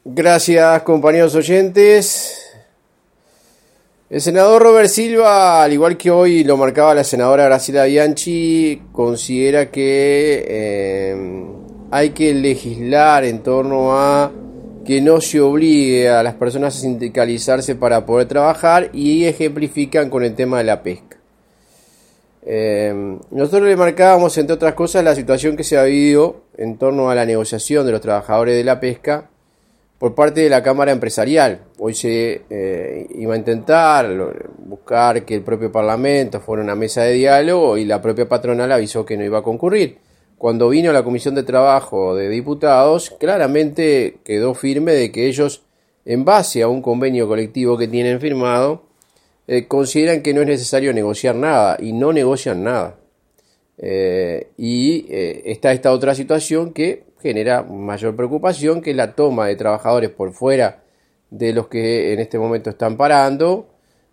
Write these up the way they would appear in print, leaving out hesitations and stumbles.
Gracias, compañeros oyentes. El senador Robert Silva, al igual que hoy lo marcaba la senadora Graciela Bianchi, considera que hay que legislar en torno a que no se obligue a las personas a sindicalizarse para poder trabajar, y ejemplifican con el tema de la pesca. Nosotros le marcábamos, entre otras cosas, la situación que se ha vivido en torno a la negociación de los trabajadores de la pesca por parte de la Cámara Empresarial. Hoy se iba a intentar buscar que el propio Parlamento fuera una mesa de diálogo, y la propia patronal avisó que no iba a concurrir. Cuando vino la Comisión de Trabajo de Diputados, claramente quedó firme de que ellos, en base a un convenio colectivo que tienen firmado, consideran que no es necesario negociar nada, y no negocian nada. Está esta otra situación que genera mayor preocupación, que es la toma de trabajadores por fuera de los que en este momento están parando.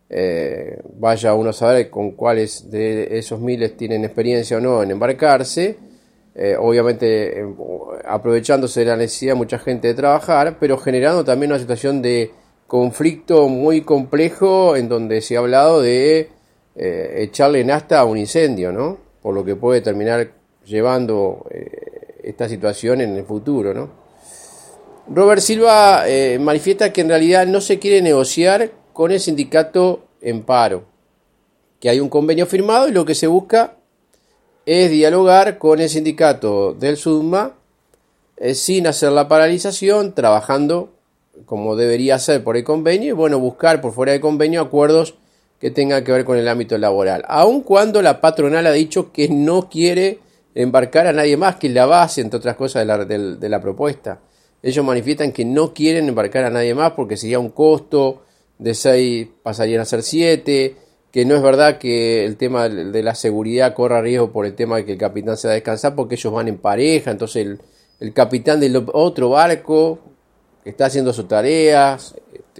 Vaya uno a saber con cuáles de esos miles tienen experiencia o no en embarcarse. Obviamente aprovechándose de la necesidad de mucha gente de trabajar, pero generando también una situación de conflicto muy complejo, en donde se ha hablado de echarle nafta a un incendio, ¿no? Por lo que puede terminar llevando esta situación en el futuro, ¿no? Robert Silva manifiesta que en realidad no se quiere negociar con el sindicato en paro, que hay un convenio firmado y lo que se busca es dialogar con el sindicato del SUDMA sin hacer la paralización, trabajando como debería ser por el convenio, y bueno, buscar por fuera del convenio acuerdos que tengan que ver con el ámbito laboral, aun cuando la patronal ha dicho que no quiere embarcar a nadie más, que es la base, entre otras cosas, de la propuesta. Ellos manifiestan que no quieren embarcar a nadie más porque sería un costo de 6, pasarían a ser 7, que no es verdad que el tema de la seguridad corra riesgo por el tema de que el capitán se va a descansar, porque ellos van en pareja. Entonces el capitán del otro barco que está haciendo sus tareas,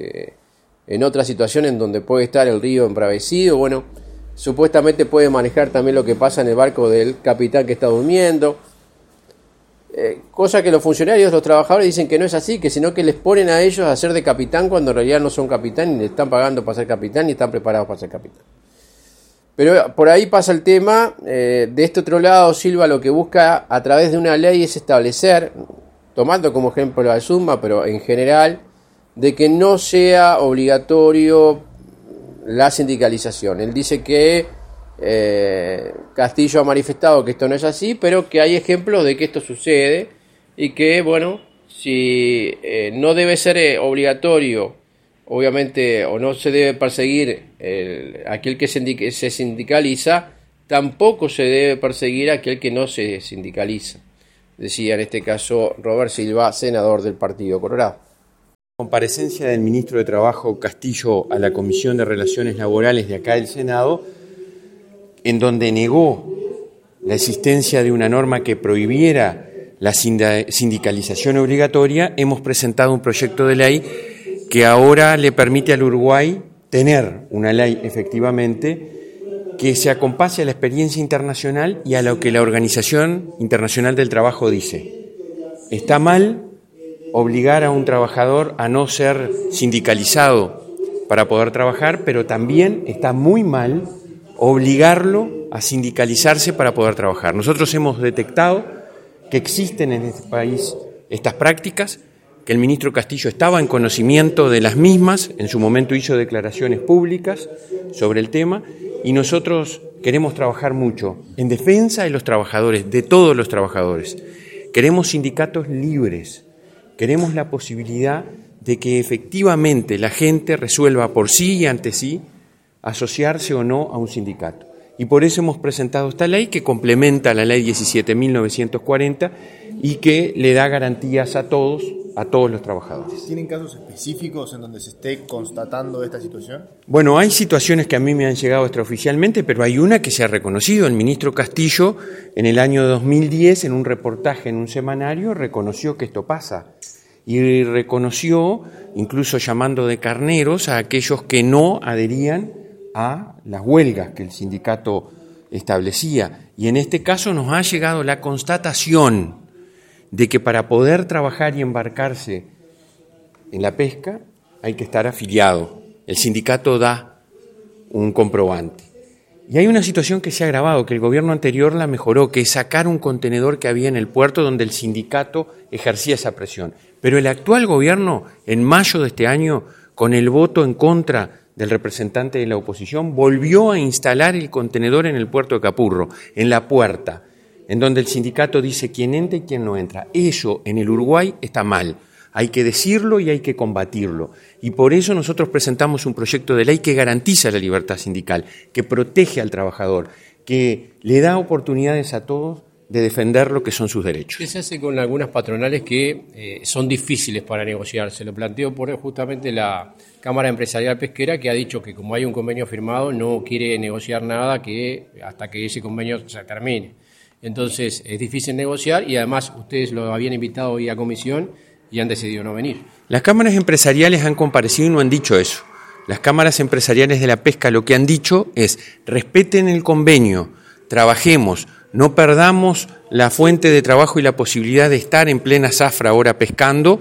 en otra situación en donde puede estar el río embravecido, bueno, supuestamente puede manejar también lo que pasa en el barco del capitán que está durmiendo, cosa que los funcionarios, los trabajadores dicen que no es así, que sino que les ponen a ellos a hacer de capitán cuando en realidad no son capitán, y le están pagando para ser capitán y están preparados para ser capitán. Pero por ahí pasa el tema. De este otro lado, Silva lo que busca a través de una ley es establecer, tomando como ejemplo al SUDMA, pero en general, de que no sea obligatorio la sindicalización. Él dice que Castillo ha manifestado que esto no es así, pero que hay ejemplos de que esto sucede, y que, bueno, si no debe ser obligatorio, obviamente, o no se debe perseguir aquel que se sindicaliza, tampoco se debe perseguir aquel que no se sindicaliza, decía en este caso Robert Silva, senador del Partido Colorado. Comparecencia del ministro de Trabajo Castillo a la Comisión de Relaciones Laborales de acá del Senado, en donde negó la existencia de una norma que prohibiera la sindicalización obligatoria. Hemos presentado un proyecto de ley que ahora le permite al Uruguay tener una ley, efectivamente, que se acompase a la experiencia internacional y a lo que la Organización Internacional del Trabajo dice. Está mal obligar a un trabajador a no ser sindicalizado para poder trabajar, pero también está muy mal obligarlo a sindicalizarse para poder trabajar. Nosotros hemos detectado que existen en este país estas prácticas, que el ministro Castillo estaba en conocimiento de las mismas, en su momento hizo declaraciones públicas sobre el tema, y nosotros queremos trabajar mucho en defensa de los trabajadores, de todos los trabajadores. Queremos sindicatos libres, queremos la posibilidad de que efectivamente la gente resuelva por sí y ante sí asociarse o no a un sindicato. Y por eso hemos presentado esta ley que complementa la ley 17.940 y que le da garantías a todos los trabajadores. ¿Tienen casos específicos en donde se esté constatando esta situación? Bueno, hay situaciones que a mí me han llegado extraoficialmente, pero hay una que se ha reconocido. El ministro Castillo, en el año 2010, en un reportaje en un semanario, reconoció que esto pasa. Y reconoció, incluso llamando de carneros, a aquellos que no adherían a las huelgas que el sindicato establecía. Y en este caso nos ha llegado la constatación de que para poder trabajar y embarcarse en la pesca hay que estar afiliado. El sindicato da un comprobante. Y hay una situación que se ha agravado, que el gobierno anterior la mejoró, que es sacar un contenedor que había en el puerto donde el sindicato ejercía esa presión. Pero el actual gobierno, en mayo de este año, con el voto en contra del representante de la oposición, volvió a instalar el contenedor en el puerto de Capurro, en la puerta, en donde el sindicato dice quién entra y quién no entra. Eso en el Uruguay está mal. Hay que decirlo y hay que combatirlo. Y por eso nosotros presentamos un proyecto de ley que garantiza la libertad sindical, que protege al trabajador, que le da oportunidades a todos de defender lo que son sus derechos. ¿Qué se hace con algunas patronales que son difíciles para negociar? Se lo planteó por justamente la Cámara Empresarial Pesquera, que ha dicho que como hay un convenio firmado no quiere negociar nada hasta que ese convenio se termine. Entonces es difícil negociar y además ustedes lo habían invitado hoy a comisión y han decidido no venir. Las cámaras empresariales han comparecido y no han dicho eso. Las cámaras empresariales de la pesca lo que han dicho es respeten el convenio, trabajemos, no perdamos la fuente de trabajo y la posibilidad de estar en plena zafra ahora pescando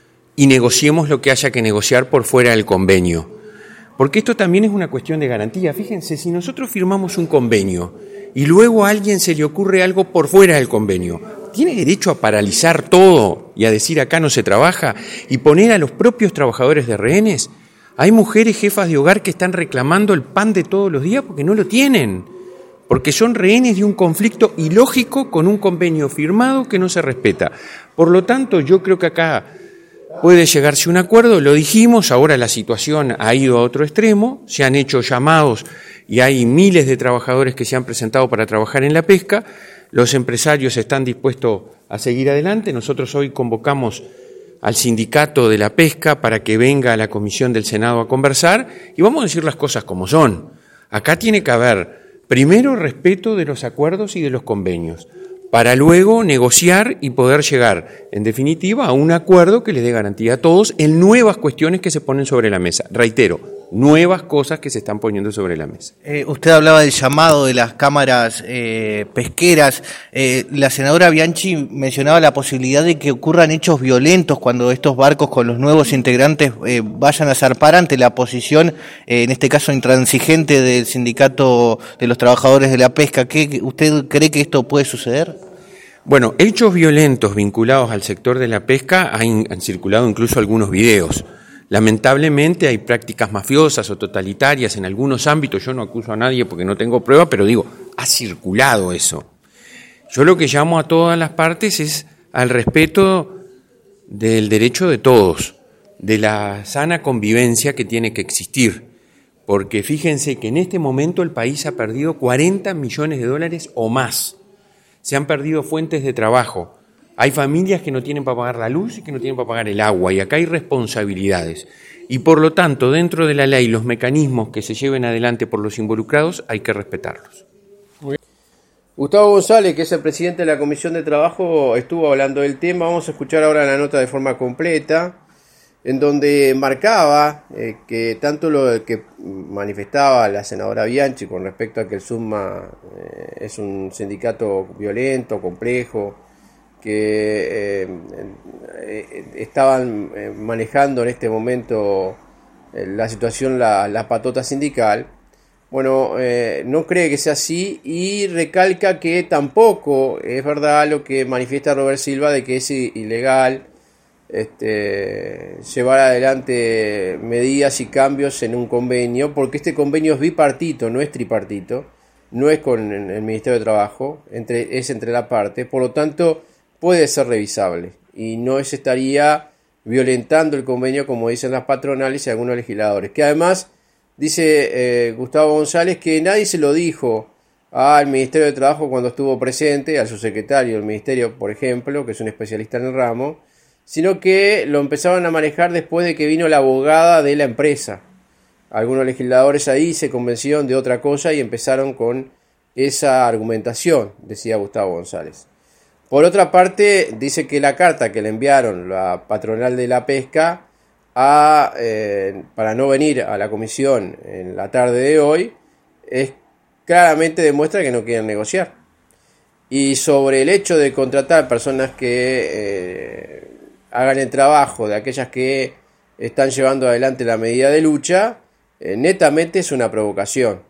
y negociemos lo que haya que negociar por fuera del convenio. Porque esto también es una cuestión de garantía. Fíjense, si nosotros firmamos un convenio y luego a alguien se le ocurre algo por fuera del convenio, ¿tiene derecho a paralizar todo y a decir acá no se trabaja y poner a los propios trabajadores de rehenes? Hay mujeres jefas de hogar que están reclamando el pan de todos los días porque no lo tienen, porque son rehenes de un conflicto ilógico con un convenio firmado que no se respeta. Por lo tanto, yo creo que acá puede llegarse a un acuerdo, lo dijimos, ahora la situación ha ido a otro extremo, se han hecho llamados y hay miles de trabajadores que se han presentado para trabajar en la pesca. Los empresarios están dispuestos a seguir adelante. Nosotros hoy convocamos al sindicato de la pesca para que venga a la comisión del Senado a conversar y vamos a decir las cosas como son. Acá tiene que haber, primero, respeto de los acuerdos y de los convenios, para luego negociar y poder llegar, en definitiva, a un acuerdo que le dé garantía a todos en nuevas cuestiones que se ponen sobre la mesa. Reitero, nuevas cosas que se están poniendo sobre la mesa. Usted hablaba del llamado de las cámaras pesqueras. La senadora Bianchi mencionaba la posibilidad de que ocurran hechos violentos cuando estos barcos con los nuevos integrantes vayan a zarpar ante la posición, en este caso intransigente del Sindicato de los Trabajadores de la Pesca. ¿Usted cree que esto puede suceder? Bueno, hechos violentos vinculados al sector de la pesca han circulado incluso algunos videos. Lamentablemente hay prácticas mafiosas o totalitarias en algunos ámbitos. Yo no acuso a nadie porque no tengo prueba, pero digo, ha circulado eso. Yo lo que llamo a todas las partes es al respeto del derecho de todos, de la sana convivencia que tiene que existir. Porque fíjense que en este momento el país ha perdido 40 millones de dólares o más. Se han perdido fuentes de trabajo. Hay familias que no tienen para pagar la luz y que no tienen para pagar el agua, y acá hay responsabilidades. Y por lo tanto, dentro de la ley, los mecanismos que se lleven adelante por los involucrados hay que respetarlos. Gustavo González, que es el presidente de la Comisión de Trabajo, estuvo hablando del tema. Vamos a escuchar ahora la nota de forma completa, en donde marcaba que tanto lo que manifestaba la senadora Bianchi con respecto a que el SUMA es un sindicato violento, complejo, que estaban manejando en este momento la situación, la patota sindical. Bueno, no cree que sea así y recalca que tampoco es verdad lo que manifiesta Robert Silva de que es ilegal llevar adelante medidas y cambios en un convenio, porque este convenio es bipartito, no es tripartito, no es con el Ministerio de Trabajo, es entre la parte, por lo tanto puede ser revisable y no se estaría violentando el convenio como dicen las patronales y algunos legisladores, que además dice Gustavo González que nadie se lo dijo al Ministerio de Trabajo cuando estuvo presente, al subsecretario del Ministerio, por ejemplo, que es un especialista en el ramo, sino que lo empezaron a manejar después de que vino la abogada de la empresa. Algunos legisladores ahí se convencieron de otra cosa y empezaron con esa argumentación, decía Gustavo González. Por otra parte, dice que la carta que le enviaron la patronal de la pesca para no venir a la comisión en la tarde de hoy, claramente demuestra que no quieren negociar. Y sobre el hecho de contratar personas que hagan el trabajo de aquellas que están llevando adelante la medida de lucha, netamente es una provocación,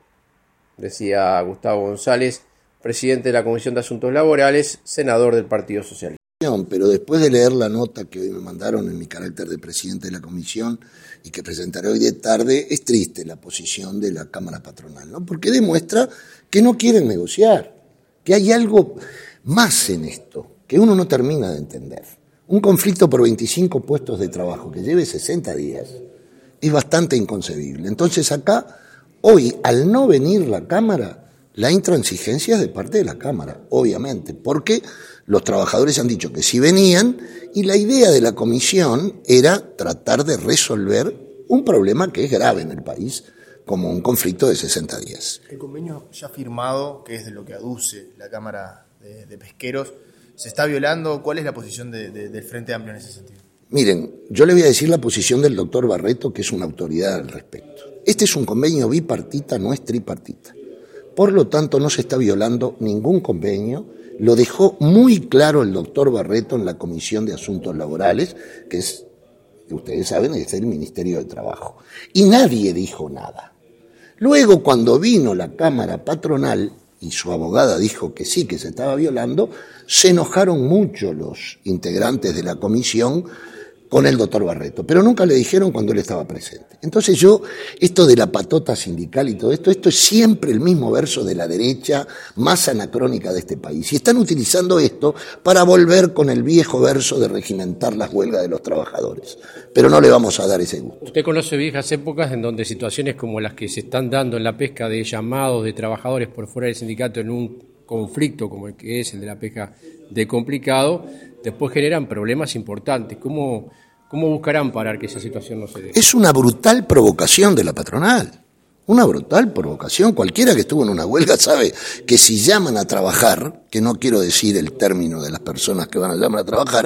decía Gustavo González, presidente de la Comisión de Asuntos Laborales, senador del Partido Socialista. Pero después de leer la nota que hoy me mandaron en mi carácter de presidente de la comisión y que presentaré hoy de tarde, es triste la posición de la Cámara Patronal, ¿no? Porque demuestra que no quieren negociar, que hay algo más en esto, que uno no termina de entender. Un conflicto por 25 puestos de trabajo que lleve 60 días es bastante inconcebible. Entonces acá, hoy, al no venir la Cámara, la intransigencia es de parte de la Cámara, obviamente, porque los trabajadores han dicho que sí venían y la idea de la comisión era tratar de resolver un problema que es grave en el país, como un conflicto de 60 días. El convenio ya firmado, que es de lo que aduce la Cámara de Pesqueros, ¿se está violando? ¿Cuál es la posición del Frente Amplio en ese sentido? Miren, yo le voy a decir la posición del doctor Barreto, que es una autoridad al respecto. Este es un convenio bipartita, no es tripartita. Por lo tanto, no se está violando ningún convenio. Lo dejó muy claro el doctor Barreto en la Comisión de Asuntos Laborales, que es, ustedes saben, es el Ministerio de Trabajo. Y nadie dijo nada. Luego, cuando vino la Cámara Patronal y su abogada dijo que sí, que se estaba violando, se enojaron mucho los integrantes de la comisión con el doctor Barreto, pero nunca le dijeron cuando él estaba presente. Entonces esto de la patota sindical y todo esto es siempre el mismo verso de la derecha más anacrónica de este país. Y están utilizando esto para volver con el viejo verso de regimentar las huelgas de los trabajadores. Pero no le vamos a dar ese gusto. Usted conoce viejas épocas en donde situaciones como las que se están dando en la pesca de llamados de trabajadores por fuera del sindicato en un conflicto como el que es el de la pesca de complicado, después generan problemas importantes. ¿Cómo buscarán parar que esa situación no se dé? Es una brutal provocación de la patronal, una brutal provocación. Cualquiera que estuvo en una huelga sabe que si llaman a trabajar, que no quiero decir el término de las personas que van a llamar a trabajar,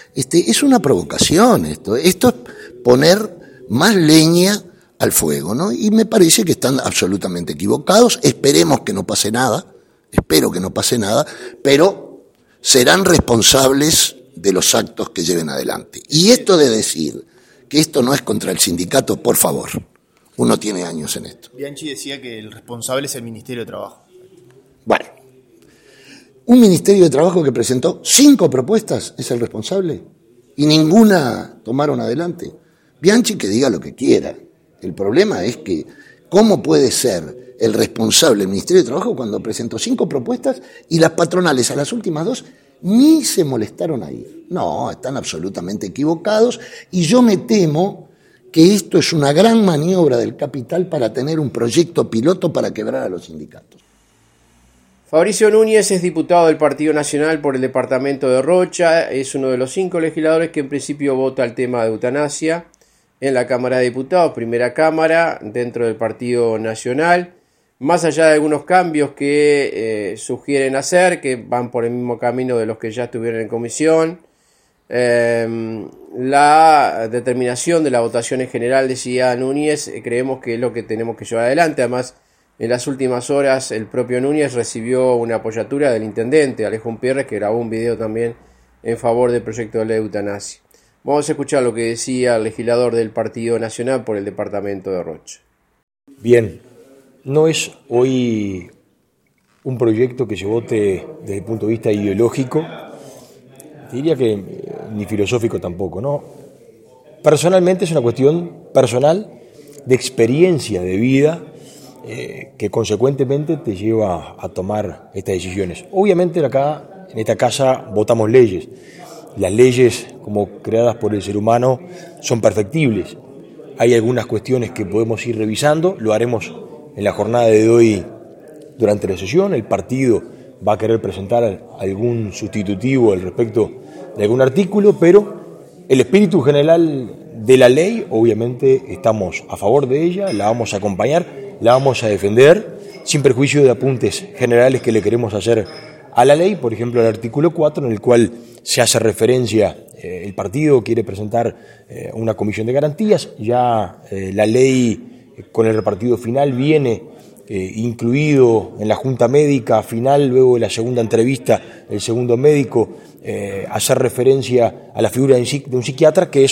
es una provocación esto es poner más leña al fuego, ¿no? Y me parece que están absolutamente equivocados. Esperemos que no pase nada, espero que no pase nada, pero serán responsables de los actos que lleven adelante. Y esto de decir que esto no es contra el sindicato, por favor, uno tiene años en esto. Bianchi decía que el responsable es el Ministerio de Trabajo. Bueno, un Ministerio de Trabajo que presentó 5 propuestas es el responsable y ninguna tomaron adelante. Bianchi que diga lo que quiera. El problema es que ¿cómo puede ser el responsable del Ministerio de Trabajo cuando presentó 5 propuestas y las patronales a las últimas 2 ni se molestaron a ir? No, están absolutamente equivocados y yo me temo que esto es una gran maniobra del capital para tener un proyecto piloto para quebrar a los sindicatos. Fabricio Núñez es diputado del Partido Nacional por el departamento de Rocha, es uno de los 5 legisladores que en principio vota el tema de eutanasia en la Cámara de Diputados, primera Cámara dentro del Partido Nacional. Más allá de algunos cambios que sugieren hacer, que van por el mismo camino de los que ya estuvieron en comisión, la determinación de la votación en general, decía Núñez, creemos que es lo que tenemos que llevar adelante. Además, en las últimas horas el propio Núñez recibió una apoyatura del intendente Alejo Pierres, que grabó un video también en favor del proyecto de ley de eutanasia. Vamos a escuchar lo que decía el legislador del Partido Nacional por el departamento de Rocha. Bien. No es hoy un proyecto que se vote desde el punto de vista ideológico, diría que ni filosófico tampoco, ¿no? Personalmente es una cuestión personal de experiencia de vida que consecuentemente te lleva a tomar estas decisiones. Obviamente acá, en esta casa, votamos leyes. Las leyes, como creadas por el ser humano, son perfectibles. Hay algunas cuestiones que podemos ir revisando, lo haremos en la jornada de hoy durante la sesión. El partido va a querer presentar algún sustitutivo al respecto de algún artículo, pero el espíritu general de la ley, obviamente estamos a favor de ella, la vamos a acompañar, la vamos a defender, sin perjuicio de apuntes generales que le queremos hacer a la ley. Por ejemplo, el artículo 4, en el cual se hace referencia, el partido quiere presentar una comisión de garantías, ya la ley con el repartido final viene incluido en la junta médica final, luego de la segunda entrevista, el segundo médico, hacer referencia a la figura de un psiquiatra, que es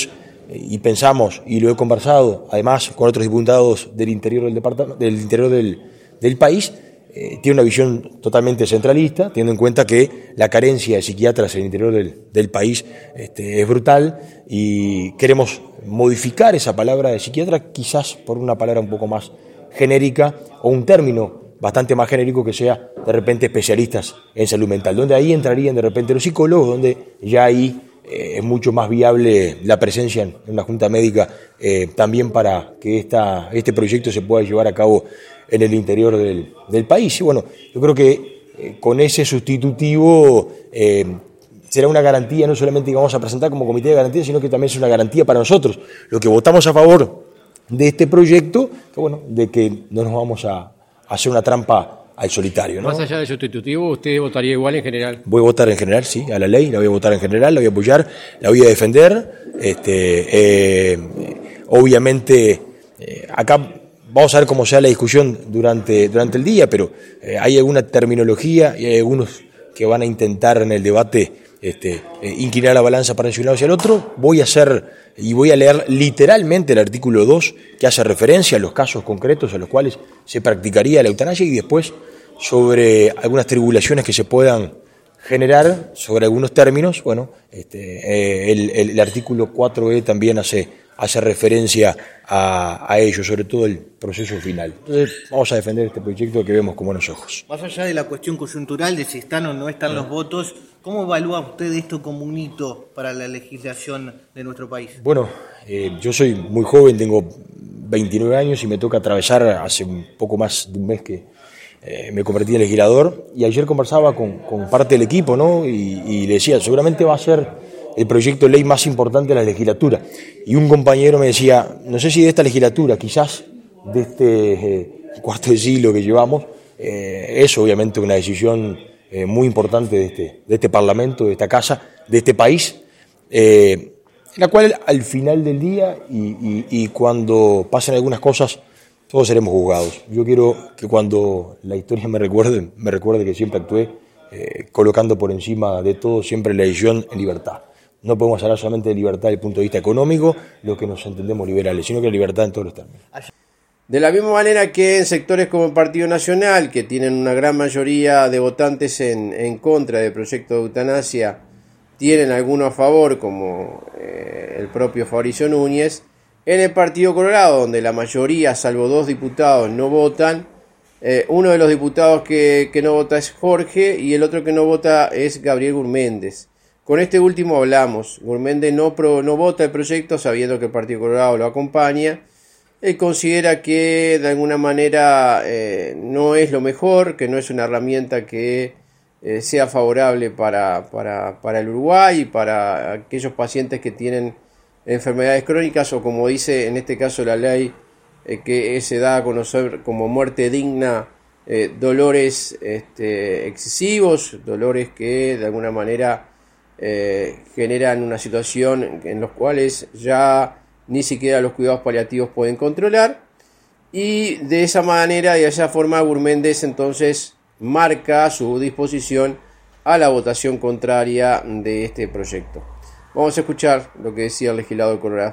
y pensamos, y lo he conversado además con otros diputados del interior del país, tiene una visión totalmente centralista, teniendo en cuenta que la carencia de psiquiatras en el interior del país es brutal, y queremos modificar esa palabra de psiquiatra quizás por una palabra un poco más genérica o un término bastante más genérico que sea de repente especialistas en salud mental, donde ahí entrarían de repente los psicólogos, donde ya ahí es mucho más viable la presencia en una junta médica también para que este proyecto se pueda llevar a cabo en el interior del país. Y bueno, yo creo que con ese sustitutivo será una garantía, no solamente que vamos a presentar como comité de garantía, sino que también es una garantía para nosotros, los que votamos a favor de este proyecto, que bueno, de que no nos vamos a hacer una trampa al solitario, ¿no? Más allá del sustitutivo, ¿usted votaría igual en general? Voy a votar en general, sí, a la ley, la voy a votar en general, la voy a apoyar, la voy a defender. Obviamente, acá vamos a ver cómo sea la discusión durante el día, pero hay alguna terminología y hay algunos que van a intentar en el debate inclinar la balanza para un lado hacia el otro. Voy a leer literalmente el artículo 2, que hace referencia a los casos concretos a los cuales se practicaría la eutanasia, y después sobre algunas tribulaciones que se puedan generar sobre algunos términos. Bueno, el artículo 4E también hace referencia a ello, sobre todo el proceso final. Entonces vamos a defender este proyecto que vemos con buenos ojos. Más allá de la cuestión coyuntural de si están o no están los votos, ¿cómo evalúa usted esto como un hito para la legislación de nuestro país? Bueno, yo soy muy joven, tengo 29 años y me toca atravesar hace un poco más de un mes que me convertí en legislador, y ayer conversaba con parte del equipo, ¿no? Y le decía, seguramente va a ser el proyecto de ley más importante de la legislatura. Y un compañero me decía, no sé si de esta legislatura, quizás de este cuarto de siglo que llevamos, es obviamente una decisión muy importante de este Parlamento, de esta casa, de este país, la cual al final del día y cuando pasen algunas cosas, todos seremos juzgados. Yo quiero que cuando la historia me recuerde que siempre actué colocando por encima de todo siempre la decisión en libertad. No podemos hablar solamente de libertad desde el punto de vista económico, lo que nos entendemos liberales, sino que libertad en todos los términos. De la misma manera que en sectores como el Partido Nacional, que tienen una gran mayoría de votantes en contra del proyecto de eutanasia, tienen algunos a favor, como el propio Fabricio Núñez, en el Partido Colorado, donde la mayoría, salvo 2 diputados, no votan, uno de los diputados que no vota es Jorge, y el otro que no vota es Gabriel Gurméndez. Con este último hablamos. Gurméndez no vota el proyecto, sabiendo que el Partido Colorado lo acompaña. Él considera que de alguna manera no es lo mejor, que no es una herramienta que sea favorable para el Uruguay y para aquellos pacientes que tienen enfermedades crónicas, o como dice en este caso la ley, que se da a conocer como muerte digna, dolores excesivos, dolores que de alguna manera generan una situación en los cuales ya ni siquiera los cuidados paliativos pueden controlar, y de esa manera y de esa forma Gurméndez entonces marca su disposición a la votación contraria de este proyecto. Vamos a escuchar lo que decía el legislador Colorado.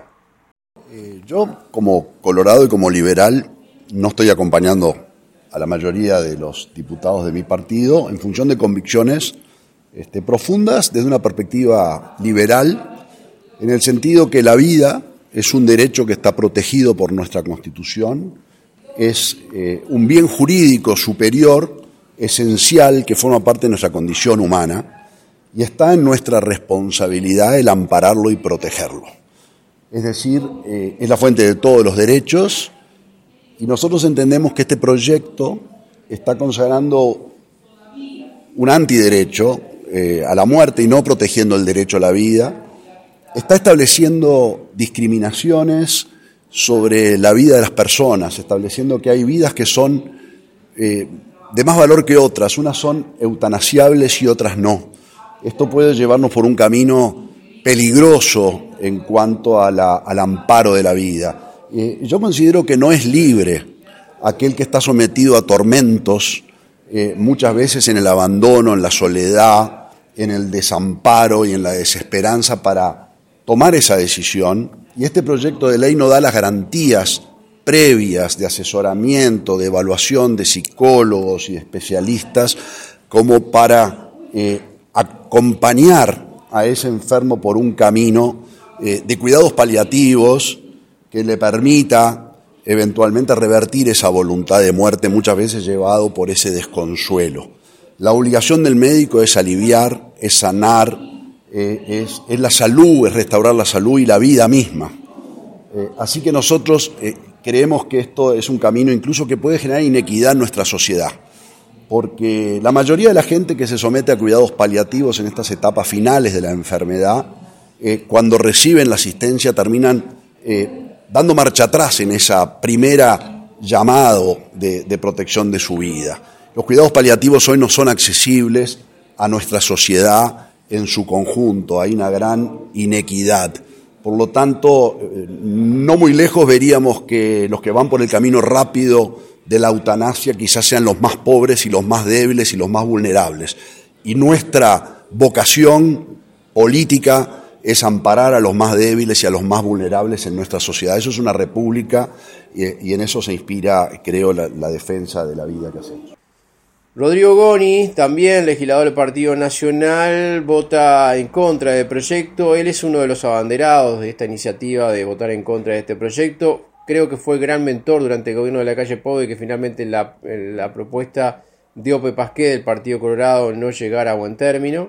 Yo, como colorado y como liberal, no estoy acompañando a la mayoría de los diputados de mi partido en función de convicciones profundas desde una perspectiva liberal, en el sentido que la vida es un derecho que está protegido por nuestra Constitución, es un bien jurídico superior, esencial, que forma parte de nuestra condición humana, y está en nuestra responsabilidad el ampararlo y protegerlo. Es decir, es la fuente de todos los derechos, y nosotros entendemos que este proyecto está consagrando un antiderecho a la muerte y no protegiendo el derecho a la vida. Está estableciendo discriminaciones sobre la vida de las personas, estableciendo que hay vidas que son de más valor que otras, unas son eutanasiables y otras no. Esto puede llevarnos por un camino peligroso en cuanto al amparo de la vida. Yo considero que no es libre aquel que está sometido a tormentos, muchas veces en el abandono, en la soledad, en el desamparo y en la desesperanza, para tomar esa decisión, y este proyecto de ley no da las garantías previas de asesoramiento, de evaluación de psicólogos y especialistas como para acompañar a ese enfermo por un camino de cuidados paliativos que le permita eventualmente revertir esa voluntad de muerte, muchas veces llevado por ese desconsuelo. La obligación del médico es aliviar, es sanar, es la salud, es restaurar la salud y la vida misma. Así que nosotros creemos que esto es un camino incluso que puede generar inequidad en nuestra sociedad, porque la mayoría de la gente que se somete a cuidados paliativos en estas etapas finales de la enfermedad, cuando reciben la asistencia terminan dando marcha atrás en esa primera llamado de protección de su vida. Los cuidados paliativos hoy no son accesibles a nuestra sociedad en su conjunto, hay una gran inequidad. Por lo tanto, no muy lejos veríamos que los que van por el camino rápido de la eutanasia quizás sean los más pobres y los más débiles y los más vulnerables. Y nuestra vocación política es amparar a los más débiles y a los más vulnerables en nuestra sociedad. Eso es una república y en eso se inspira, creo, la defensa de la vida que hacemos. Rodrigo Goni, también legislador del Partido Nacional, vota en contra del proyecto. Él es uno de los abanderados de esta iniciativa de votar en contra de este proyecto. Creo que fue el gran mentor durante el gobierno de la calle Pou de que finalmente la propuesta de Ope Pasquet del Partido Colorado no llegara a buen término.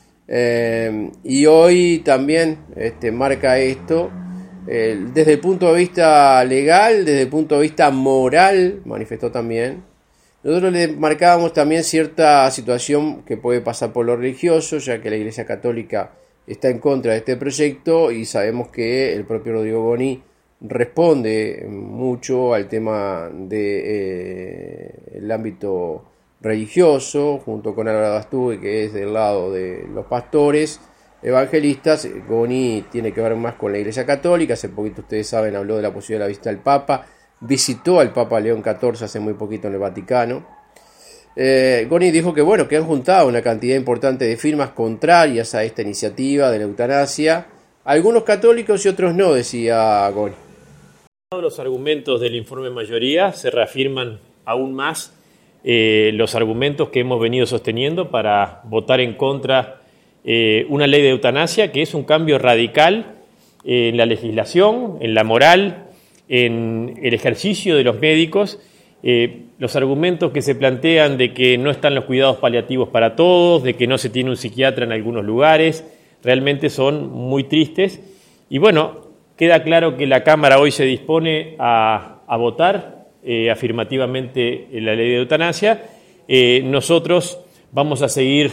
Y hoy también marca esto desde el punto de vista legal, desde el punto de vista moral, manifestó también. Nosotros le marcábamos también cierta situación que puede pasar por lo religioso, ya que la Iglesia Católica está en contra de este proyecto y sabemos que el propio Rodrigo Goni responde mucho al tema del ámbito religioso, junto con Álvaro Astugue, que es del lado de los pastores evangelistas. Goni tiene que ver más con la Iglesia Católica. Hace poquito, ustedes saben, habló de la posibilidad de la visita al Papa. Visitó al Papa León XIV hace muy poquito en el Vaticano. Goni dijo que que han juntado una cantidad importante de firmas contrarias a esta iniciativa de la eutanasia. Algunos católicos y otros no, decía Goni. Los argumentos del informe mayoría se reafirman aún más los argumentos que hemos venido sosteniendo para votar en contra una ley de eutanasia, que es un cambio radical en la legislación, en la moral, en el ejercicio de los médicos. Los argumentos que se plantean de que no están los cuidados paliativos para todos, de que no se tiene un psiquiatra en algunos lugares, realmente son muy tristes. Y queda claro que la Cámara hoy se dispone a votar afirmativamente la ley de eutanasia. Nosotros vamos a seguir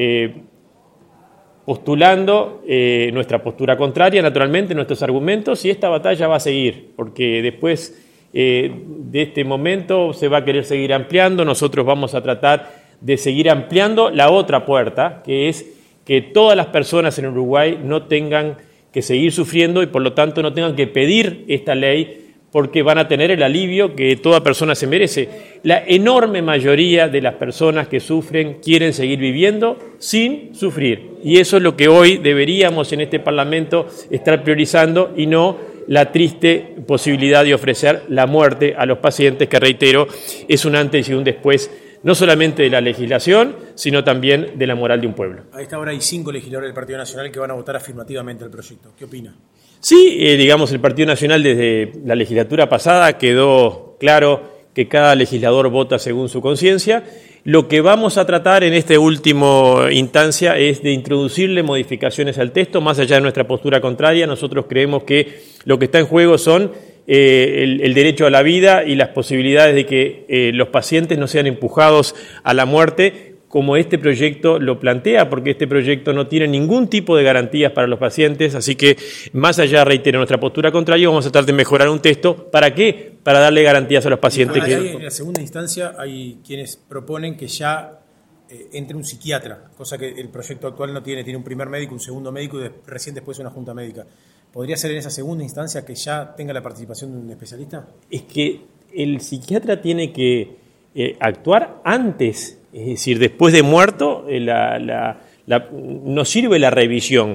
postulando nuestra postura contraria, naturalmente, nuestros argumentos, y esta batalla va a seguir, porque después de este momento se va a querer seguir ampliando. Nosotros vamos a tratar de seguir ampliando la otra puerta, que es que todas las personas en Uruguay no tengan que seguir sufriendo y por lo tanto no tengan que pedir esta ley, porque van a tener el alivio que toda persona se merece. La enorme mayoría de las personas que sufren quieren seguir viviendo sin sufrir. Y eso es lo que hoy deberíamos en este Parlamento estar priorizando y no la triste posibilidad de ofrecer la muerte a los pacientes, que reitero, es un antes y un después, no solamente de la legislación, sino también de la moral de un pueblo. A esta hora hay 5 legisladores del Partido Nacional que van a votar afirmativamente al proyecto. ¿Qué opina? Sí, el Partido Nacional desde la legislatura pasada quedó claro que cada legislador vota según su conciencia. Lo que vamos a tratar en esta última instancia es de introducirle modificaciones al texto, más allá de nuestra postura contraria. Nosotros creemos que lo que está en juego son el derecho a la vida y las posibilidades de que los pacientes no sean empujados a la muerte, como este proyecto lo plantea, porque este proyecto no tiene ningún tipo de garantías para los pacientes. Así que, más allá, reitero, nuestra postura contraria, vamos a tratar de mejorar un texto. ¿Para qué? Para darle garantías a los pacientes. En la segunda instancia hay quienes proponen que ya entre un psiquiatra, cosa que el proyecto actual no tiene. Tiene un primer médico, un segundo médico y recién después una junta médica. ¿Podría ser en esa segunda instancia que ya tenga la participación de un especialista? Es que el psiquiatra tiene que actuar antes, es decir, después de muerto, no sirve la revisión.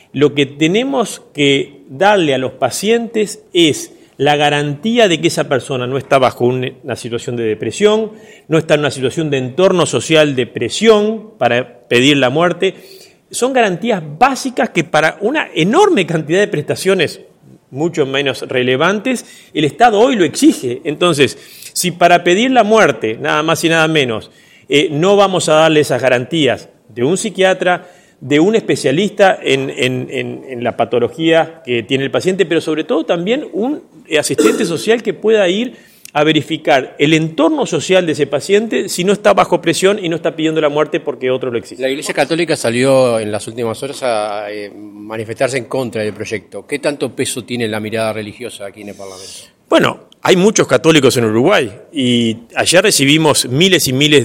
lo que tenemos que darle a los pacientes es la garantía de que esa persona no está bajo una situación de depresión, no está en una situación de entorno social de presión para pedir la muerte. Son garantías básicas que para una enorme cantidad de prestaciones, mucho menos relevantes, el Estado hoy lo exige. Entonces, si para pedir la muerte, nada más y nada menos, no vamos a darle esas garantías de un psiquiatra, de un especialista en la patología que tiene el paciente, pero sobre todo también un asistente social que pueda ir a verificar el entorno social de ese paciente si no está bajo presión y no está pidiendo la muerte porque otro lo exige. La Iglesia Católica salió en las últimas horas a manifestarse en contra del proyecto. ¿Qué tanto peso tiene la mirada religiosa aquí en el Parlamento? Bueno, hay muchos católicos en Uruguay y ayer recibimos miles y miles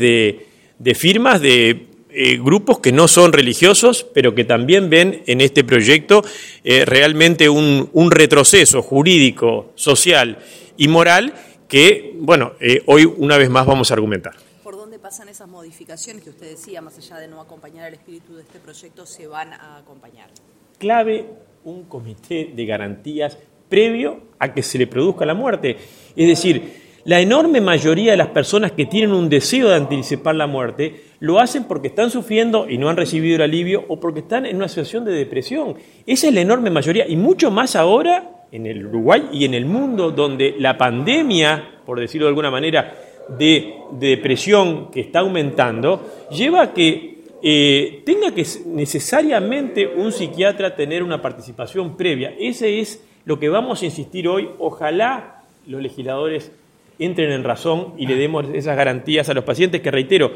de firmas de grupos que no son religiosos, pero que también ven en este proyecto realmente un retroceso jurídico, social y moral que, bueno, hoy una vez más vamos a argumentar. ¿Por dónde pasan esas modificaciones que usted decía, más allá de no acompañar al espíritu de este proyecto, se van a acompañar? Clave un comité de garantías previo a que se le produzca la muerte. Es decir, la enorme mayoría de las personas que tienen un deseo de anticipar la muerte lo hacen porque están sufriendo y no han recibido el alivio o porque están en una situación de depresión. Esa es la enorme mayoría y mucho más ahora en el Uruguay y en el mundo donde la pandemia, por decirlo de alguna manera, de depresión que está aumentando, lleva a que tenga que necesariamente un psiquiatra tener una participación previa. Ese es lo que vamos a insistir hoy. Ojalá los legisladores entren en razón y le demos esas garantías a los pacientes que, reitero,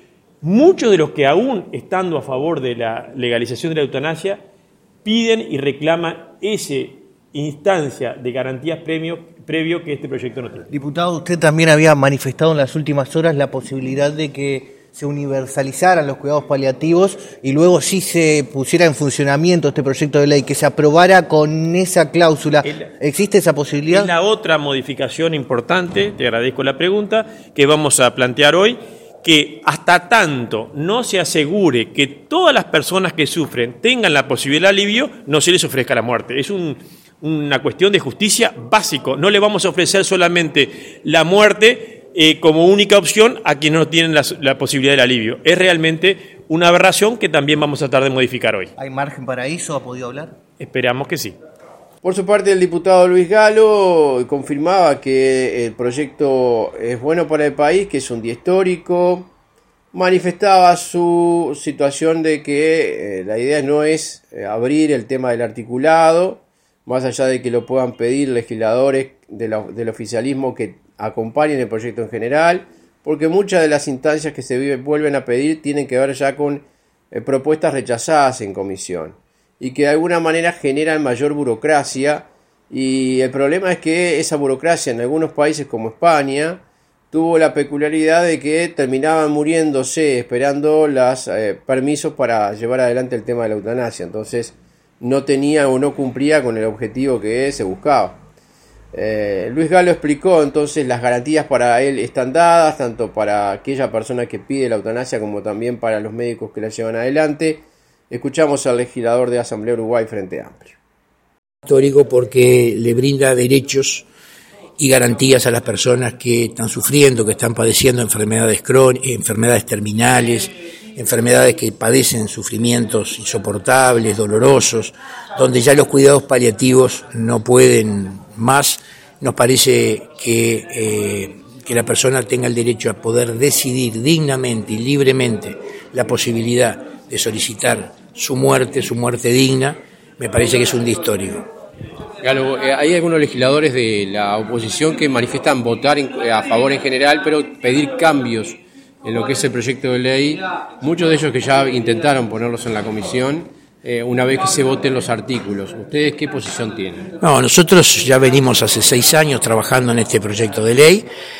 muchos de los que aún estando a favor de la legalización de la eutanasia piden y reclaman esa instancia de garantías previo que este proyecto no tiene. Diputado, usted también había manifestado en las últimas horas la posibilidad de que se universalizaran los cuidados paliativos y luego sí se pusiera en funcionamiento este proyecto de ley, que se aprobara con esa cláusula. ¿Existe esa posibilidad? Es la otra modificación importante, te agradezco la pregunta, que vamos a plantear hoy, que hasta tanto no se asegure que todas las personas que sufren tengan la posibilidad de alivio, no se les ofrezca la muerte. Es una cuestión de justicia básico. No le vamos a ofrecer solamente la muerte como única opción a quienes no tienen la posibilidad del alivio. Es realmente una aberración que también vamos a tratar de modificar hoy. ¿Hay margen para eso? ¿Ha podido hablar? Esperamos que sí. Por su parte, el diputado Luis Galo confirmaba que el proyecto es bueno para el país, que es un día histórico. Manifestaba su situación de que la idea no es abrir el tema del articulado, más allá de que lo puedan pedir legisladores del oficialismo que acompañen el proyecto en general, porque muchas de las instancias que se vuelven a pedir tienen que ver ya con propuestas rechazadas en comisión y que de alguna manera generan mayor burocracia, y el problema es que esa burocracia en algunos países como España tuvo la peculiaridad de que terminaban muriéndose esperando los permisos para llevar adelante el tema de la eutanasia, entonces no tenía o no cumplía con el objetivo que se buscaba. Luis Galo explicó entonces las garantías para él están dadas, tanto para aquella persona que pide la eutanasia como también para los médicos que la llevan adelante. Escuchamos al legislador de Asamblea Uruguay Frente Amplio. Histórico porque le brinda derechos y garantías a las personas que están sufriendo, que están padeciendo enfermedades crónicas, enfermedades terminales, enfermedades que padecen sufrimientos insoportables, dolorosos, donde ya los cuidados paliativos no pueden más. Nos parece que la persona tenga el derecho a poder decidir dignamente y libremente la posibilidad de solicitar su muerte digna, me parece que es un día histórico. Galo, hay algunos legisladores de la oposición que manifiestan votar a favor en general, pero pedir cambios en lo que es el proyecto de ley, muchos de ellos que ya intentaron ponerlos en la comisión, una vez que se voten los artículos. ¿Ustedes qué posición tienen? No, nosotros ya venimos hace 6 años trabajando en este proyecto de ley.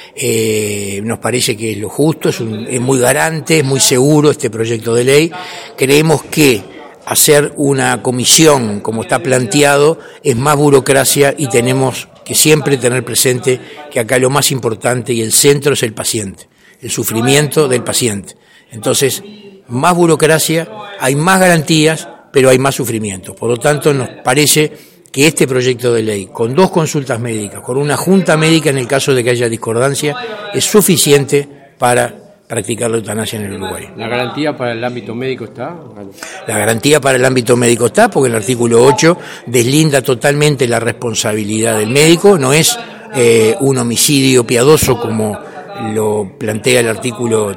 Nos parece que es lo justo, es muy garante, es muy seguro este proyecto de ley. Creemos que hacer una comisión como está planteado es más burocracia y tenemos que siempre tener presente que acá lo más importante y el centro es el paciente, el sufrimiento del paciente. Entonces, más burocracia, hay más garantías, pero hay más sufrimiento. Por lo tanto, nos parece que este proyecto de ley, con 2 consultas médicas, con una junta médica en el caso de que haya discordancia, es suficiente para practicar la eutanasia en el Uruguay. ¿La garantía para el ámbito médico está? La garantía para el ámbito médico está, porque el artículo 8 deslinda totalmente la responsabilidad del médico, no es un homicidio piadoso como lo plantea el artículo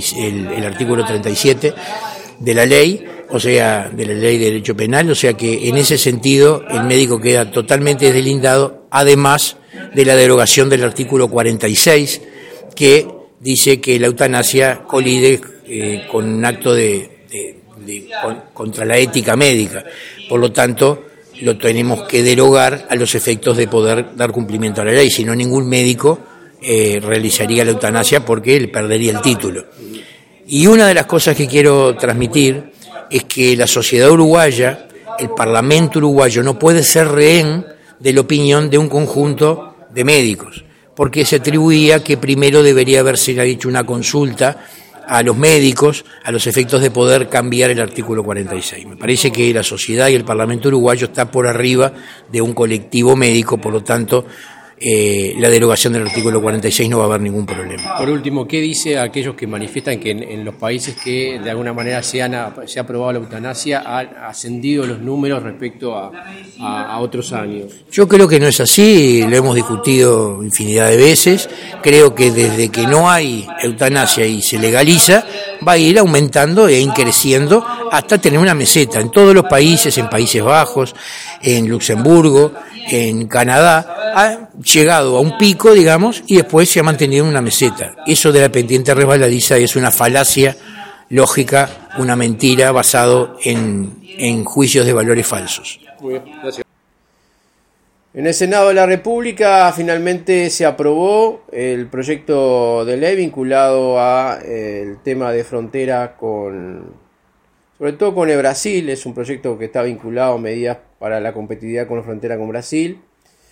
37 de la ley, o sea, de la ley de derecho penal, o sea que en ese sentido el médico queda totalmente deslindado, además de la derogación del artículo 46, que dice que la eutanasia colide con un acto contra la ética médica. Por lo tanto, lo tenemos que derogar a los efectos de poder dar cumplimiento a la ley, si no ningún médico realizaría la eutanasia porque él perdería el título. Y una de las cosas que quiero transmitir es que la sociedad uruguaya, el Parlamento uruguayo, no puede ser rehén de la opinión de un conjunto de médicos, porque se atribuía que primero debería haberse hecho una consulta a los médicos a los efectos de poder cambiar el artículo 46. Me parece que la sociedad y el Parlamento uruguayo está por arriba de un colectivo médico, por lo tanto, la derogación del artículo 46 no va a haber ningún problema. Por último, ¿qué dice a aquellos que manifiestan que en los países que de alguna manera se ha aprobado la eutanasia han ascendido los números respecto a otros años? Yo creo que no es así, lo hemos discutido infinidad de veces. Creo que desde que no hay eutanasia y se legaliza, va a ir aumentando e creciendo hasta tener una meseta. En todos los países, en Países Bajos, en Luxemburgo, en Canadá, ha llegado a un pico, digamos, y después se ha mantenido en una meseta. Eso de la pendiente resbaladiza es una falacia lógica, una mentira basado en juicios de valores falsos. Muy bien, gracias. En el Senado de la República finalmente se aprobó el proyecto de ley vinculado a el tema de frontera sobre todo con el Brasil. Es un proyecto que está vinculado a medidas para la competitividad con la frontera con Brasil,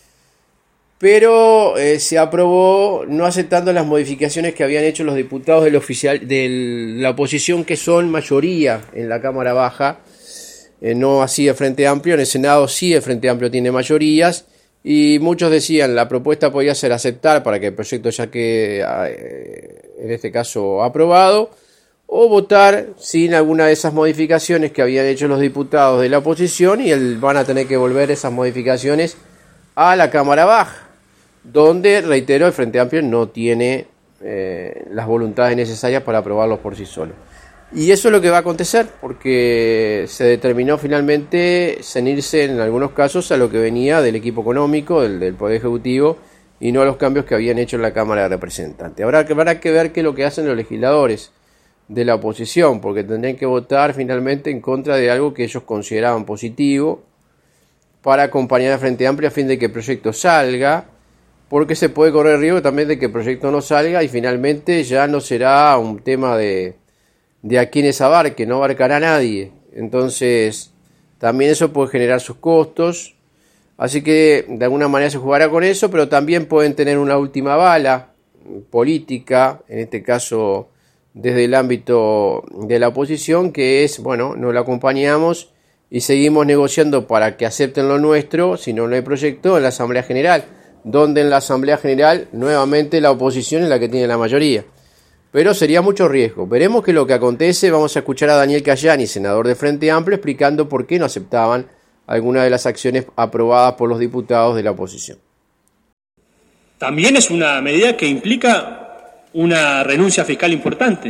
pero se aprobó no aceptando las modificaciones que habían hecho los diputados de la oposición, que son mayoría en la Cámara Baja, no así el Frente Amplio. En el Senado sí el Frente Amplio tiene mayorías, y muchos decían la propuesta podía ser aceptar para que el proyecto ya quede en este caso aprobado, o votar sin alguna de esas modificaciones que habían hecho los diputados de la oposición, y van a tener que volver esas modificaciones a la Cámara Baja, donde, reitero, el Frente Amplio no tiene las voluntades necesarias para aprobarlos por sí solo. Y eso es lo que va a acontecer, porque se determinó finalmente cenirse en algunos casos a lo que venía del equipo económico, del Poder Ejecutivo, y no a los cambios que habían hecho en la Cámara de Representantes. Habrá que ver qué es lo que hacen los legisladores de la oposición, porque tendrían que votar finalmente en contra de algo que ellos consideraban positivo para acompañar al Frente Amplio a fin de que el proyecto salga, porque se puede correr el riesgo también de que el proyecto no salga y finalmente ya no será un tema de a quienes abarque, no abarcará a nadie. Entonces también eso puede generar sus costos, así que de alguna manera se jugará con eso, pero también pueden tener una última bala política, en este caso desde el ámbito de la oposición, que es, bueno, no lo acompañamos y seguimos negociando para que acepten lo nuestro, si no hay proyecto, en la Asamblea General, donde en la Asamblea General nuevamente la oposición es la que tiene la mayoría. Pero sería mucho riesgo. Veremos qué es lo que acontece. Vamos a escuchar a Daniel Cayani, senador de Frente Amplio, explicando por qué no aceptaban algunas de las acciones aprobadas por los diputados de la oposición. También es una medida que implica una renuncia fiscal importante.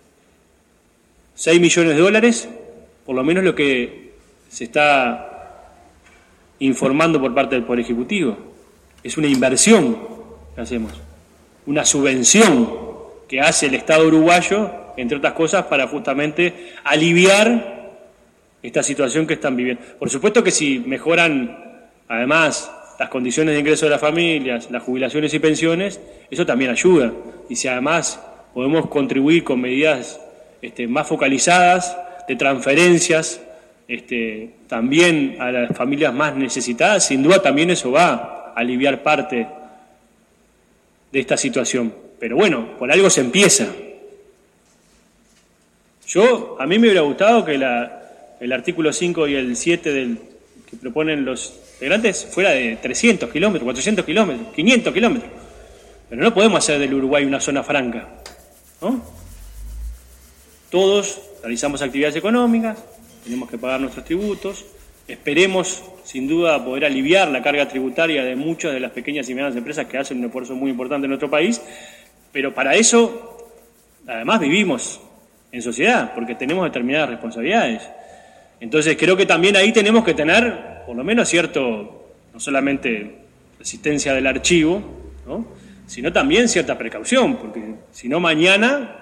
$6 millones, por lo menos lo que se está informando por parte del Poder Ejecutivo. Es una inversión que hacemos, una subvención que hace el Estado uruguayo, entre otras cosas, para justamente aliviar esta situación que están viviendo. Por supuesto que si mejoran, además, las condiciones de ingreso de las familias, las jubilaciones y pensiones, eso también ayuda. Y si además podemos contribuir con medidas más focalizadas, de transferencias, también a las familias más necesitadas, sin duda también eso va a aliviar parte de esta situación. Pero bueno, por algo se empieza. A mí me hubiera gustado que el artículo 5 y el 7 que proponen los integrantes fuera de 300 kilómetros, 400 kilómetros, 500 kilómetros. Pero no podemos hacer del Uruguay una zona franca, ¿no? Todos realizamos actividades económicas, tenemos que pagar nuestros tributos, esperemos sin duda poder aliviar la carga tributaria de muchas de las pequeñas y medianas empresas que hacen un esfuerzo muy importante en nuestro país, pero para eso además vivimos en sociedad, porque tenemos determinadas responsabilidades. Entonces creo que también ahí tenemos que tener por lo menos cierto, no solamente resistencia del archivo, ¿no?, sino también cierta precaución, porque si no mañana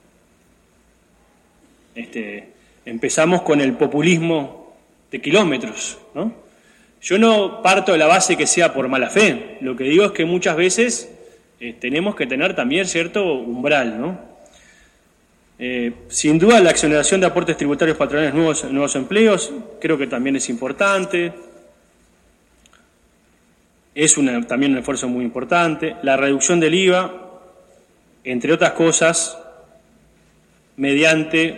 empezamos con el populismo de kilómetros, ¿no? Yo no parto de la base que sea por mala fe, lo que digo es que muchas veces tenemos que tener también cierto umbral, ¿no? Sin duda la exoneración de aportes tributarios patronales nuevos empleos creo que también es importante, es también un esfuerzo muy importante. La reducción del IVA, entre otras cosas, mediante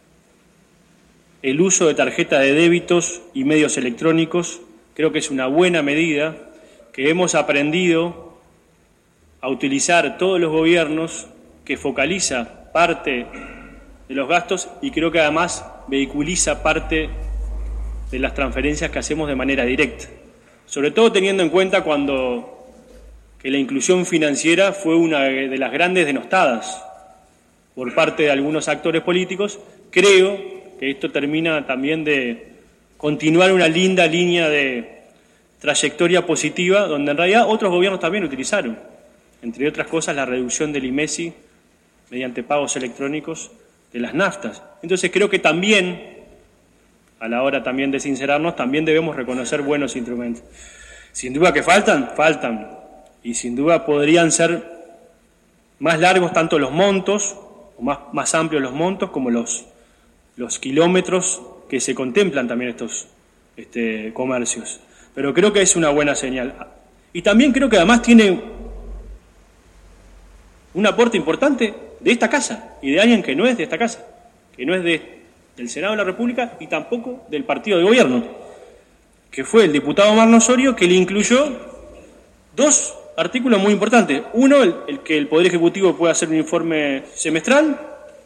el uso de tarjetas de débitos y medios electrónicos, creo que es una buena medida que hemos aprendido a utilizar todos los gobiernos, que focaliza parte de los gastos y creo que además vehiculiza parte de las transferencias que hacemos de manera directa. Sobre todo teniendo en cuenta que la inclusión financiera fue una de las grandes denostadas por parte de algunos actores políticos, creo que esto termina también de continuar una linda línea de trayectoria positiva, donde en realidad otros gobiernos también utilizaron, entre otras cosas, la reducción del IMESI mediante pagos electrónicos de las naftas. Entonces creo que también, a la hora también de sincerarnos, también debemos reconocer buenos instrumentos. Sin duda que faltan, y sin duda podrían ser más largos tanto los montos, o más amplios los montos, como los kilómetros que se contemplan también estos comercios. Pero creo que es una buena señal. Y también creo que además tiene un aporte importante de esta casa, y de alguien que no es de esta casa, que no es del Senado de la República y tampoco del partido de gobierno, que fue el diputado Marno Osorio, que le incluyó dos artículos muy importantes. Uno, el que el Poder Ejecutivo pueda hacer un informe semestral.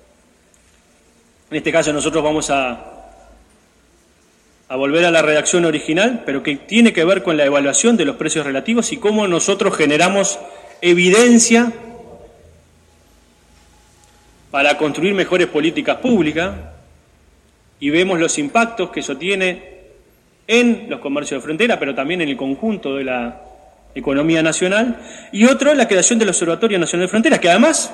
En este caso nosotros vamos a volver a la redacción original, pero que tiene que ver con la evaluación de los precios relativos y cómo nosotros generamos evidencia para construir mejores políticas públicas y vemos los impactos que eso tiene en los comercios de frontera, pero también en el conjunto de la economía nacional. Y otro, la creación del Observatorio Nacional de Fronteras, que además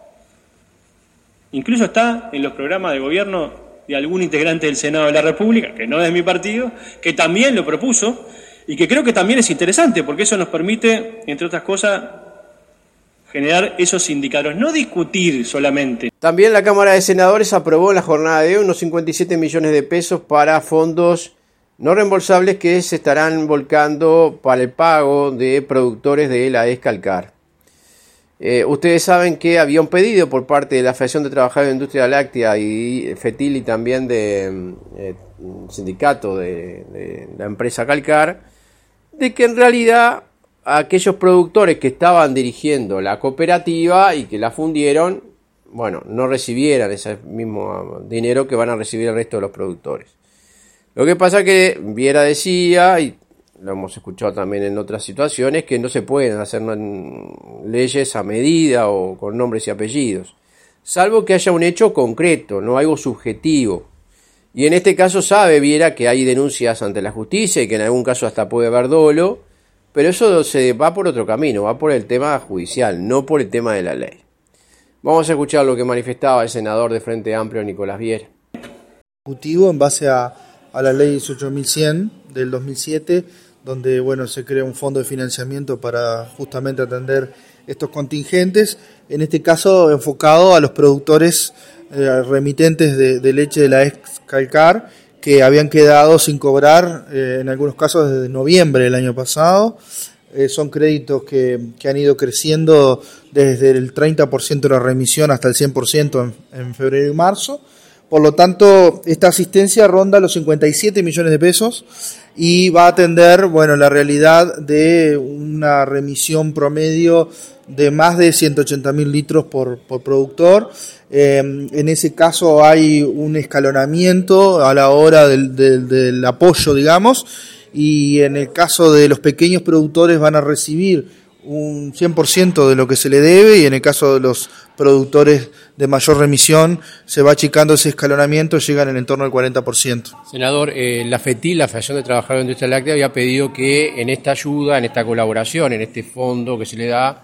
incluso está en los programas de gobierno de algún integrante del Senado de la República, que no es mi partido, que también lo propuso y que creo que también es interesante, porque eso nos permite, entre otras cosas, generar esos indicadores, no discutir solamente. También la Cámara de Senadores aprobó en la jornada de hoy unos 57 millones de pesos para fondos no reembolsables que se estarán volcando para el pago de productores de la Escalcar. Ustedes saben que había un pedido por parte de la Federación de Trabajadores de la Industria Láctea y FETIL y también de sindicato de la empresa Calcar, de que en realidad aquellos productores que estaban dirigiendo la cooperativa y que la fundieron, bueno, no recibieran ese mismo dinero que van a recibir el resto de los productores. Lo que pasa que Viera decía, y lo hemos escuchado también en otras situaciones, que no se pueden hacer leyes a medida o con nombres y apellidos, salvo que haya un hecho concreto, no algo subjetivo. Y en este caso sabe Viera que hay denuncias ante la justicia y que en algún caso hasta puede haber dolo, pero eso se va por otro camino, va por el tema judicial, no por el tema de la ley. Vamos a escuchar lo que manifestaba el senador de Frente Amplio, Nicolás Viera. Ejecutivo en base a la ley 18.100 del 2007, donde se crea un fondo de financiamiento para justamente atender estos contingentes, en este caso enfocado a los productores remitentes de leche de la Escalcar, que habían quedado sin cobrar en algunos casos desde noviembre del año pasado. Son créditos que han ido creciendo desde el 30% de la remisión hasta el 100% en febrero y marzo. Por lo tanto, esta asistencia ronda los 57 millones de pesos y va a atender, la realidad de una remisión promedio de más de 180.000 litros por productor. En ese caso hay un escalonamiento a la hora del apoyo, digamos, y en el caso de los pequeños productores van a recibir un 100% de lo que se le debe, y en el caso de los productores de mayor remisión se va achicando ese escalonamiento, llegan en torno al 40%. Senador, la FETIL, la Federación de Trabajadores de Industria Láctea, había pedido que en esta ayuda, en esta colaboración, en este fondo que se le da,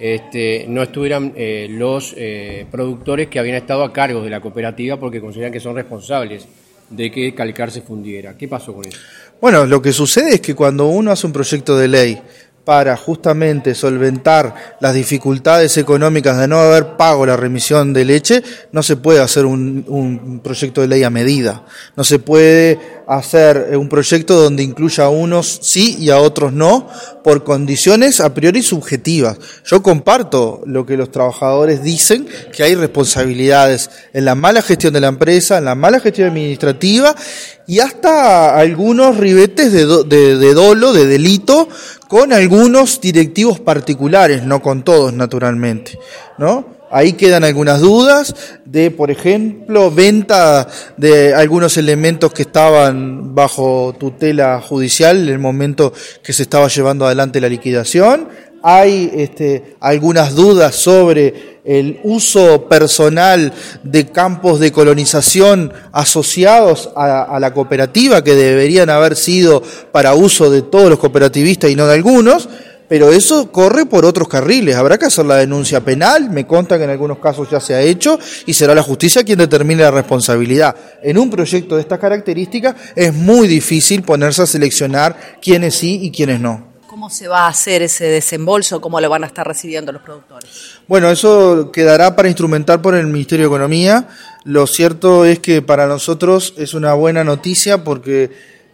no estuvieran los productores que habían estado a cargo de la cooperativa, porque consideran que son responsables de que Calcar se fundiera. ¿Qué pasó con eso? Bueno, lo que sucede es que cuando uno hace un proyecto de ley para justamente solventar las dificultades económicas de no haber pago la remisión de leche, no se puede hacer un proyecto de ley a medida. No se puede hacer un proyecto donde incluya a unos sí y a otros no, por condiciones a priori subjetivas. Yo comparto lo que los trabajadores dicen, que hay responsabilidades en la mala gestión de la empresa, en la mala gestión administrativa y hasta algunos ribetes de dolo, de delito, con algunos directivos particulares, no con todos naturalmente, ¿no? Ahí quedan algunas dudas de, por ejemplo, venta de algunos elementos que estaban bajo tutela judicial en el momento que se estaba llevando adelante la liquidación. Hay algunas dudas sobre el uso personal de campos de colonización asociados a la cooperativa, que deberían haber sido para uso de todos los cooperativistas y no de algunos. Pero eso corre por otros carriles. Habrá que hacer la denuncia penal, me consta que en algunos casos ya se ha hecho, y será la justicia quien determine la responsabilidad. En un proyecto de estas características es muy difícil ponerse a seleccionar quiénes sí y quiénes no. ¿Cómo se va a hacer ese desembolso? ¿Cómo lo van a estar recibiendo los productores? Bueno, eso quedará para instrumentar por el Ministerio de Economía. Lo cierto es que para nosotros es una buena noticia porque,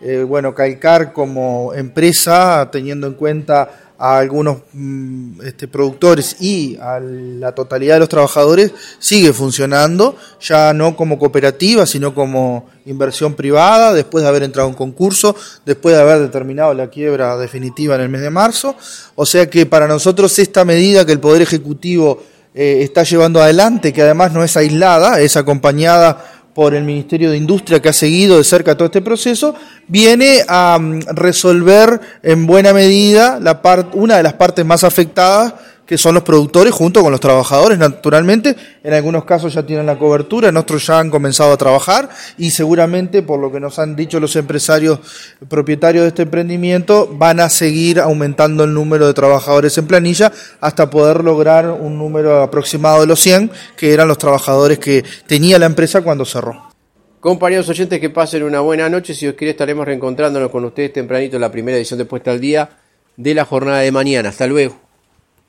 Calcar como empresa, teniendo en cuenta a algunos productores y a la totalidad de los trabajadores, sigue funcionando, ya no como cooperativa, sino como inversión privada, después de haber entrado en concurso, después de haber determinado la quiebra definitiva en el mes de marzo. O sea que para nosotros esta medida que el Poder Ejecutivo está llevando adelante, que además no es aislada, es acompañada por el Ministerio de Industria, que ha seguido de cerca todo este proceso, viene a resolver en buena medida una de las partes más afectadas, que son los productores junto con los trabajadores. Naturalmente, en algunos casos ya tienen la cobertura, en otros ya han comenzado a trabajar, y seguramente, por lo que nos han dicho los empresarios propietarios de este emprendimiento, van a seguir aumentando el número de trabajadores en planilla hasta poder lograr un número aproximado de los 100, que eran los trabajadores que tenía la empresa cuando cerró. Compañeros oyentes, que pasen una buena noche. Si Dios quiere, estaremos reencontrándonos con ustedes tempranito en la primera edición de Puesta al Día de la jornada de mañana. Hasta luego.